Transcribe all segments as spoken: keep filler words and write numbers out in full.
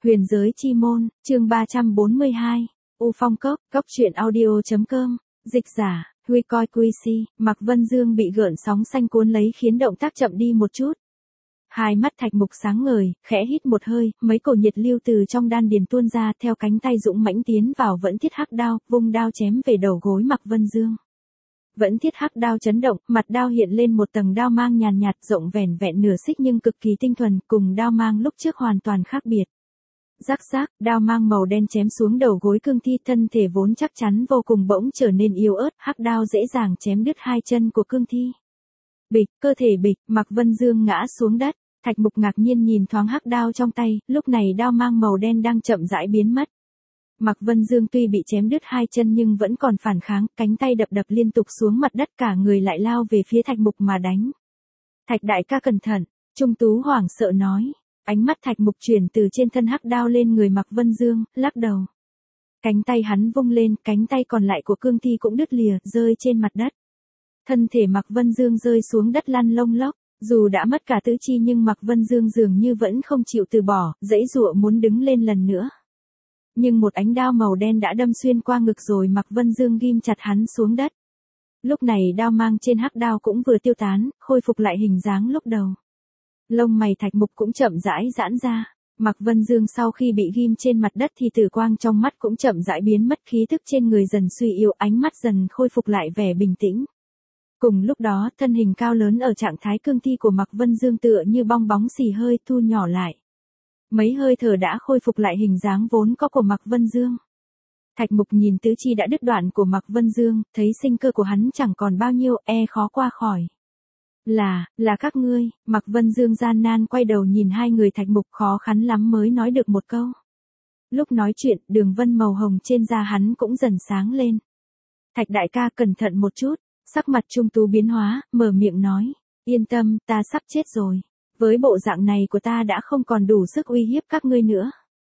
Huyền giới chi môn, chương ba trăm bốn mươi hai. U Phong Cốc, Cốc truyện audio.com, dịch giả, Huy coi quy si, Mạc Vân Dương bị gợn sóng xanh cuốn lấy khiến động tác chậm đi một chút. Hai mắt Thạch Mục sáng ngời, khẽ hít một hơi, mấy cổ nhiệt lưu từ trong đan điền tuôn ra, theo cánh tay dũng mãnh tiến vào Vẫn Thiết Hắc Đao, vung đao chém về đầu gối Mạc Vân Dương. Vẫn Thiết Hắc Đao chấn động, mặt đao hiện lên một tầng đao mang nhàn nhạt, rộng vẻn vẹn nửa xích nhưng cực kỳ tinh thuần, cùng đao mang lúc trước hoàn toàn khác biệt. Rắc rắc, đao mang màu đen chém xuống đầu gối cương thi, thân thể vốn chắc chắn vô cùng bỗng trở nên yếu ớt, hắc đao dễ dàng chém đứt hai chân của cương thi. Bịch, cơ thể bịch, Mạc Vân Dương ngã xuống đất. Thạch Mục ngạc nhiên nhìn thoáng hắc đao trong tay, lúc này đao mang màu đen đang chậm rãi biến mất. Mạc Vân Dương tuy bị chém đứt hai chân nhưng vẫn còn phản kháng, cánh tay đập đập liên tục xuống mặt đất, cả người lại lao về phía Thạch Mục mà đánh. Thạch đại ca cẩn thận, Trung Tú hoảng sợ nói. Ánh mắt Thạch Mục chuyển từ trên thân hắc đao lên người Mạc Vân Dương, lắc đầu. Cánh tay hắn vung lên, cánh tay còn lại của cương thi cũng đứt lìa, rơi trên mặt đất. Thân thể Mạc Vân Dương rơi xuống đất lăn lông lốc, dù đã mất cả tứ chi nhưng Mạc Vân Dương dường như vẫn không chịu từ bỏ, giãy giụa muốn đứng lên lần nữa. Nhưng một ánh đao màu đen đã đâm xuyên qua ngực rồi Mạc Vân Dương ghim chặt hắn xuống đất. Lúc này đao mang trên hắc đao cũng vừa tiêu tán, khôi phục lại hình dáng lúc đầu. Lông mày Thạch Mục cũng chậm rãi giãn ra. Mạc Vân Dương sau khi bị ghim trên mặt đất thì tử quang trong mắt cũng chậm rãi biến mất, khí thức trên người dần suy yếu, ánh mắt dần khôi phục lại vẻ bình tĩnh. Cùng lúc đó, thân hình cao lớn ở trạng thái cương thi của Mạc Vân Dương tựa như bong bóng xì hơi thu nhỏ lại. Mấy hơi thở đã khôi phục lại hình dáng vốn có của Mạc Vân Dương. Thạch Mục nhìn tứ chi đã đứt đoạn của Mạc Vân Dương, thấy sinh cơ của hắn chẳng còn bao nhiêu, e khó qua khỏi. Là, là các ngươi, Mạc Vân Dương gian nan quay đầu nhìn hai người Thạch Mục, khó khăn lắm mới nói được một câu. Lúc nói chuyện, đường vân màu hồng trên da hắn cũng dần sáng lên. Thạch đại ca cẩn thận một chút, sắc mặt Trung Tú biến hóa, mở miệng nói, yên tâm, ta sắp chết rồi. Với bộ dạng này của ta đã không còn đủ sức uy hiếp các ngươi nữa.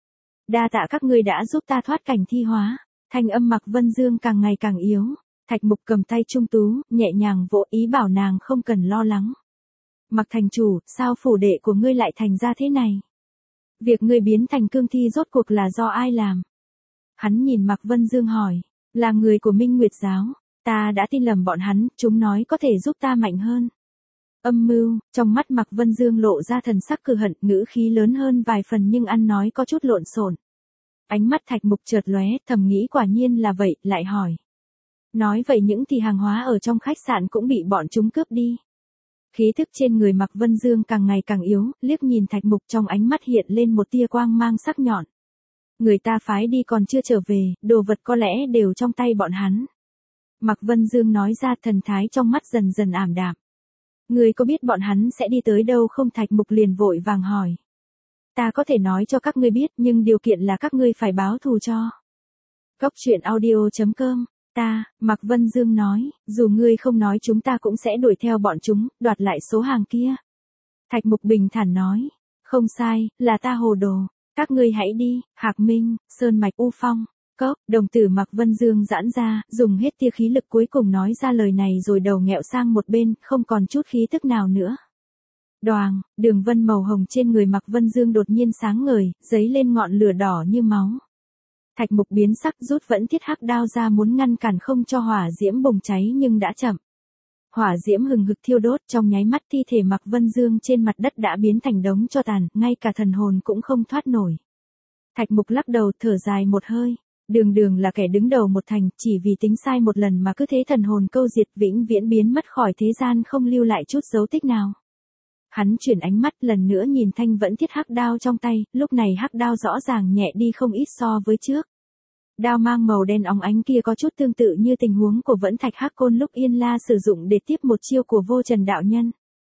Đa tạ các ngươi đã giúp ta thoát cảnh thi hóa. Thanh âm Mạc Vân Dương càng ngày càng yếu. Thạch Mục cầm tay Trung Tú, nhẹ nhàng vỗ, ý bảo nàng không cần lo lắng. Mạc thành chủ, sao phủ đệ của ngươi lại thành ra thế này? Việc ngươi biến thành cương thi rốt cuộc là do ai làm? Hắn nhìn Mạc Vân Dương hỏi, là người của Minh Nguyệt giáo. Ta đã tin lầm bọn hắn, chúng nói có thể giúp ta mạnh hơn. Âm mưu, trong mắt Mạc Vân Dương lộ ra thần sắc cừ hận, ngữ khí lớn hơn vài phần nhưng ăn nói có chút lộn xộn. Ánh mắt Thạch Mục chợt lóe, thầm nghĩ quả nhiên là vậy, lại hỏi. Nói vậy những thì hàng hóa ở trong khách sạn cũng bị bọn chúng cướp đi. Khí thức trên người Mạc Vân Dương càng ngày càng yếu, liếc nhìn Thạch Mục trong ánh mắt hiện lên một tia quang mang sắc nhọn. Người ta phái đi còn chưa trở về, đồ vật có lẽ đều trong tay bọn hắn. Mạc Vân Dương nói ra, thần thái trong mắt dần dần ảm đạm. Ngươi có biết bọn hắn sẽ đi tới đâu không? Thạch Mục liền vội vàng hỏi. Ta có thể nói cho các ngươi biết nhưng điều kiện là các ngươi phải báo thù cho. Cốc truyện audio.com, ta, Mạc Vân Dương nói, dù ngươi không nói chúng ta cũng sẽ đuổi theo bọn chúng, đoạt lại số hàng kia. Thạch Mục bình thản nói, không sai, là ta hồ đồ, các ngươi hãy đi. Hạc Minh, Sơn Mạch, U Phong Cốc, đồng tử Mạc Vân Dương giãn ra, dùng hết tia khí lực cuối cùng nói ra lời này rồi đầu nghẹo sang một bên, không còn chút khí tức nào nữa. Đoàng, đường vân màu hồng trên người Mạc Vân Dương đột nhiên sáng ngời, dấy lên ngọn lửa đỏ như máu. Thạch Mục biến sắc, rút Vẫn Thiết Hắc đao ra muốn ngăn cản không cho hỏa diễm bùng cháy nhưng đã chậm. Hỏa diễm hừng hực thiêu đốt, trong nháy mắt thi thể Mạc Vân Dương trên mặt đất đã biến thành đống tro tàn, ngay cả thần hồn cũng không thoát nổi. Thạch Mục lắc đầu thở dài một hơi. Đường đường là kẻ đứng đầu một thành, chỉ vì tính sai một lần mà cứ thế thần hồn câu diệt, vĩnh viễn biến mất khỏi thế gian, không lưu lại chút dấu tích nào. Hắn chuyển ánh mắt lần nữa nhìn thanh Vẫn Thiết Hắc đao trong tay, lúc này hắc đao rõ ràng nhẹ đi không ít so với trước. Đao mang màu đen óng ánh kia có chút tương tự như tình huống của Vẫn Thạch Hắc Côn lúc Yên La sử dụng để tiếp một chiêu của Vô Trần đạo nhân.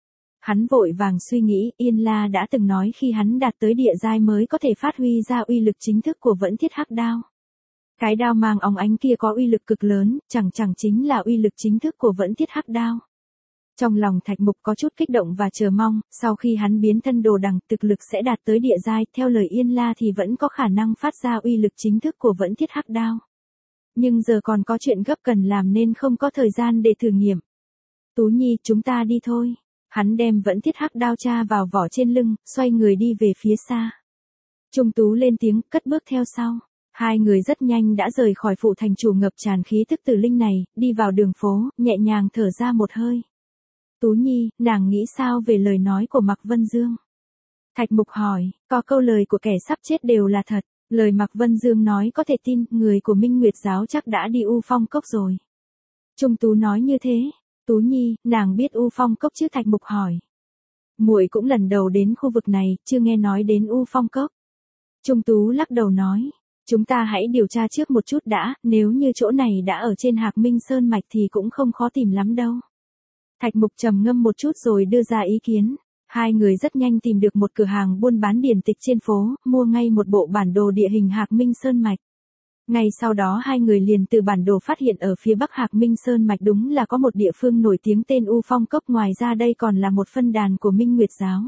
Hắn vội vàng suy nghĩ, Yên La đã từng nói khi hắn đạt tới địa giai mới có thể phát huy ra uy lực chính thức của Vẫn Thiết Hắc đao. Cái đao mang óng ánh kia có uy lực cực lớn, chẳng chẳng chính là uy lực chính thức của Vẫn Thiết Hắc đao. Trong lòng Thạch Mục có chút kích động và chờ mong, sau khi hắn biến thân đồ đằng, thực lực sẽ đạt tới địa giai, theo lời Yên La thì vẫn có khả năng phát ra uy lực chính thức của Vẫn Thiết Hắc đao. Nhưng giờ còn có chuyện gấp cần làm nên không có thời gian để thử nghiệm. Tú Nhi, chúng ta đi thôi. Hắn đem Vẫn Thiết Hắc đao tra vào vỏ trên lưng, xoay người đi về phía xa. Trung Tú lên tiếng, cất bước theo sau. Hai người rất nhanh đã rời khỏi phủ thành chủ ngập tràn khí tức tử linh này, đi vào đường phố, nhẹ nhàng thở ra một hơi. Tú Nhi, nàng nghĩ sao về lời nói của Mạc Vân Dương? Thạch Mục hỏi, có câu lời của kẻ sắp chết đều là thật, lời Mạc Vân Dương nói có thể tin, người của Minh Nguyệt giáo chắc đã đi U Phong Cốc rồi. Trung Tú nói như thế. Tú Nhi, nàng biết U Phong Cốc chứ? Thạch Mục hỏi. Muội cũng lần đầu đến khu vực này, chưa nghe nói đến U Phong Cốc. Trung Tú lắc đầu nói, chúng ta hãy điều tra trước một chút đã, nếu như chỗ này đã ở trên Hạc Minh Sơn Mạch thì cũng không khó tìm lắm đâu. Thạch Mục trầm ngâm một chút rồi đưa ra ý kiến. Hai người rất nhanh tìm được một cửa hàng buôn bán điển tịch trên phố, mua ngay một bộ bản đồ địa hình Hạc Minh Sơn Mạch. Ngay sau đó hai người liền từ bản đồ phát hiện ở phía bắc Hạc Minh Sơn Mạch đúng là có một địa phương nổi tiếng tên U Phong Cốc, ngoài ra đây còn là một phân đàn của Minh Nguyệt giáo.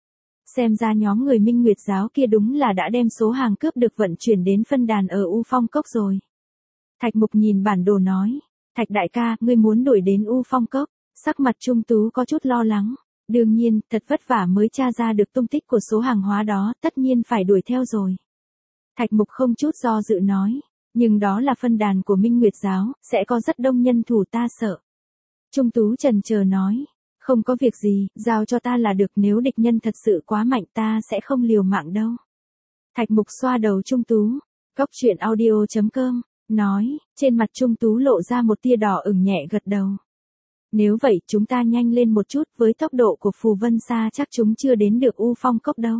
Xem ra nhóm người Minh Nguyệt giáo kia đúng là đã đem số hàng cướp được vận chuyển đến phân đàn ở U Phong Cốc rồi. Thạch Mục nhìn bản đồ nói, Thạch đại ca, ngươi muốn đuổi đến U Phong Cốc? Sắc mặt Trung Tú có chút lo lắng. Đương nhiên, thật vất vả mới tra ra được tung tích của số hàng hóa đó, tất nhiên phải đuổi theo rồi. Thạch Mục không chút do dự nói, nhưng đó là phân đàn của Minh Nguyệt giáo, sẽ có rất đông nhân thủ, ta sợ. Trung Tú chần chờ nói, không có việc gì, giao cho ta là được, nếu địch nhân thật sự quá mạnh ta sẽ không liều mạng đâu. Thạch Mục xoa đầu Trung Tú, Cốc Truyện Audio chấm com, nói, trên mặt Trung Tú lộ ra một tia đỏ ửng, nhẹ gật đầu. Nếu vậy chúng ta nhanh lên một chút, với tốc độ của Phù Vân Sa chắc chúng chưa đến được U Phong Cốc đâu.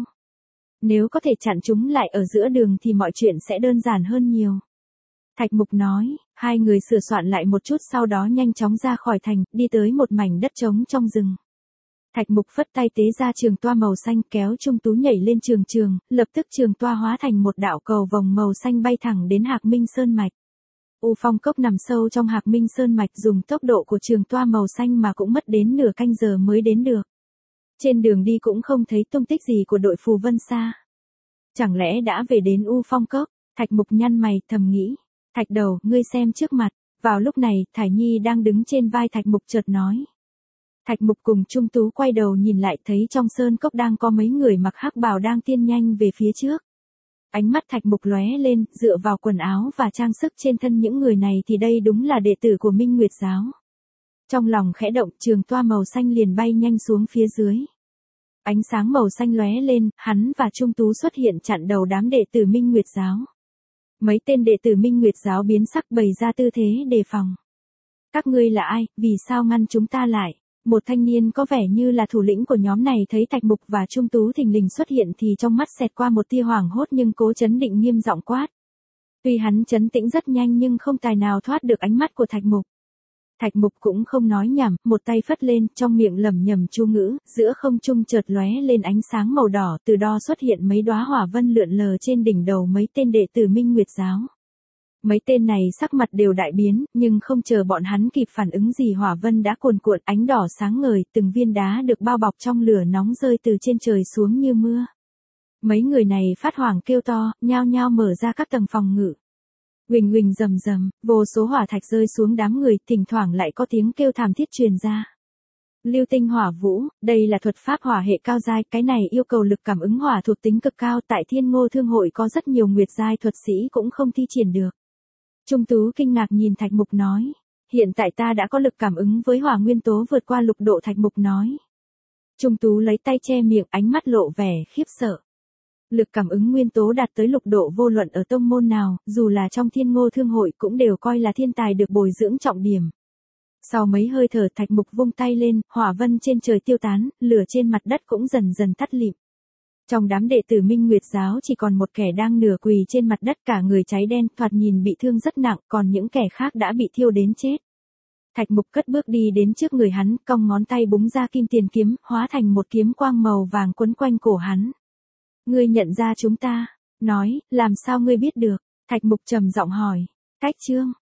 Nếu có thể chặn chúng lại ở giữa đường thì mọi chuyện sẽ đơn giản hơn nhiều. Thạch Mục nói, hai người sửa soạn lại một chút sau đó nhanh chóng ra khỏi thành, đi tới một mảnh đất trống trong rừng. Thạch Mục phất tay tế ra trường toa màu xanh, kéo Trung Tú nhảy lên trường trường, lập tức trường toa hóa thành một đạo cầu vồng màu xanh bay thẳng đến Hạc Minh Sơn Mạch. U Phong Cốc nằm sâu trong Hạc Minh Sơn Mạch, dùng tốc độ của trường toa màu xanh mà cũng mất đến nửa canh giờ mới đến được. Trên đường đi cũng không thấy tung tích gì của đội Phù Vân Sa. Chẳng lẽ đã về đến U Phong Cốc? Thạch Mục nhăn mày thầm nghĩ. Thạch đầu, ngươi xem trước mặt. Vào lúc này, Thải Nhi đang đứng trên vai Thạch Mục chợt nói. Thạch Mục cùng Trung Tú quay đầu nhìn lại, thấy trong sơn cốc đang có mấy người mặc hắc bào đang tiên nhanh về phía trước. Ánh mắt Thạch Mục lóe lên, dựa vào quần áo và trang sức trên thân những người này thì đây đúng là đệ tử của Minh Nguyệt giáo. Trong lòng khẽ động, trường toa màu xanh liền bay nhanh xuống phía dưới. Ánh sáng màu xanh lóe lên, hắn và Trung Tú xuất hiện chặn đầu đám đệ tử Minh Nguyệt giáo. Mấy tên đệ tử Minh Nguyệt giáo biến sắc, bày ra tư thế đề phòng. Các ngươi là ai, vì sao ngăn chúng ta lại? Một thanh niên có vẻ như là thủ lĩnh của nhóm này thấy Thạch Mục và Trung Tú thình lình xuất hiện thì trong mắt xẹt qua một tia hoảng hốt nhưng cố chấn định, nghiêm giọng quát. Tuy hắn chấn tĩnh rất nhanh nhưng không tài nào thoát được ánh mắt của Thạch Mục. Thạch Mục cũng không nói nhảm, một tay phất lên, trong miệng lẩm nhẩm chú ngữ, giữa không trung chợt lóe lên ánh sáng màu đỏ, từ đó xuất hiện mấy đóa hỏa vân lượn lờ trên đỉnh đầu mấy tên đệ tử Minh Nguyệt giáo. Mấy tên này sắc mặt đều đại biến, nhưng không chờ bọn hắn kịp phản ứng gì, hỏa vân đã cuồn cuộn, ánh đỏ sáng ngời, từng viên đá được bao bọc trong lửa nóng rơi từ trên trời xuống như mưa. Mấy người này phát hoảng kêu to, nhao nhao mở ra các tầng phòng ngự. Huỳnh huỳnh rầm rầm, vô số hỏa thạch rơi xuống đám người, thỉnh thoảng lại có tiếng kêu thảm thiết truyền ra. Lưu tinh hỏa vũ, đây là thuật pháp hỏa hệ cao giai, cái này yêu cầu lực cảm ứng hỏa thuộc tính cực cao, tại Thiên Ngô Thương hội có rất nhiều nguyệt giai thuật sĩ cũng không thi triển được. Trung Tú kinh ngạc nhìn Thạch Mục nói, hiện tại ta đã có lực cảm ứng với hỏa nguyên tố vượt qua lục độ. Thạch Mục nói. Trung Tú lấy tay che miệng, ánh mắt lộ vẻ khiếp sợ. Lực cảm ứng nguyên tố đạt tới lục độ vô luận ở tông môn nào, dù là trong Thiên Ngô Thương hội cũng đều coi là thiên tài được bồi dưỡng trọng điểm. Sau mấy hơi thở, Thạch Mục vung tay lên, hỏa vân trên trời tiêu tán, lửa trên mặt đất cũng dần dần tắt lịm. Trong đám đệ tử Minh Nguyệt giáo chỉ còn một kẻ đang nửa quỳ trên mặt đất, cả người cháy đen, thoạt nhìn bị thương rất nặng, còn những kẻ khác đã bị thiêu đến chết. Thạch Mục cất bước đi đến trước người hắn, cong ngón tay búng ra kim tiền kiếm, hóa thành một kiếm quang màu vàng quấn quanh cổ hắn. Ngươi nhận ra chúng ta? Nói, làm sao ngươi biết được? Thạch Mục trầm giọng hỏi. Cách Trương,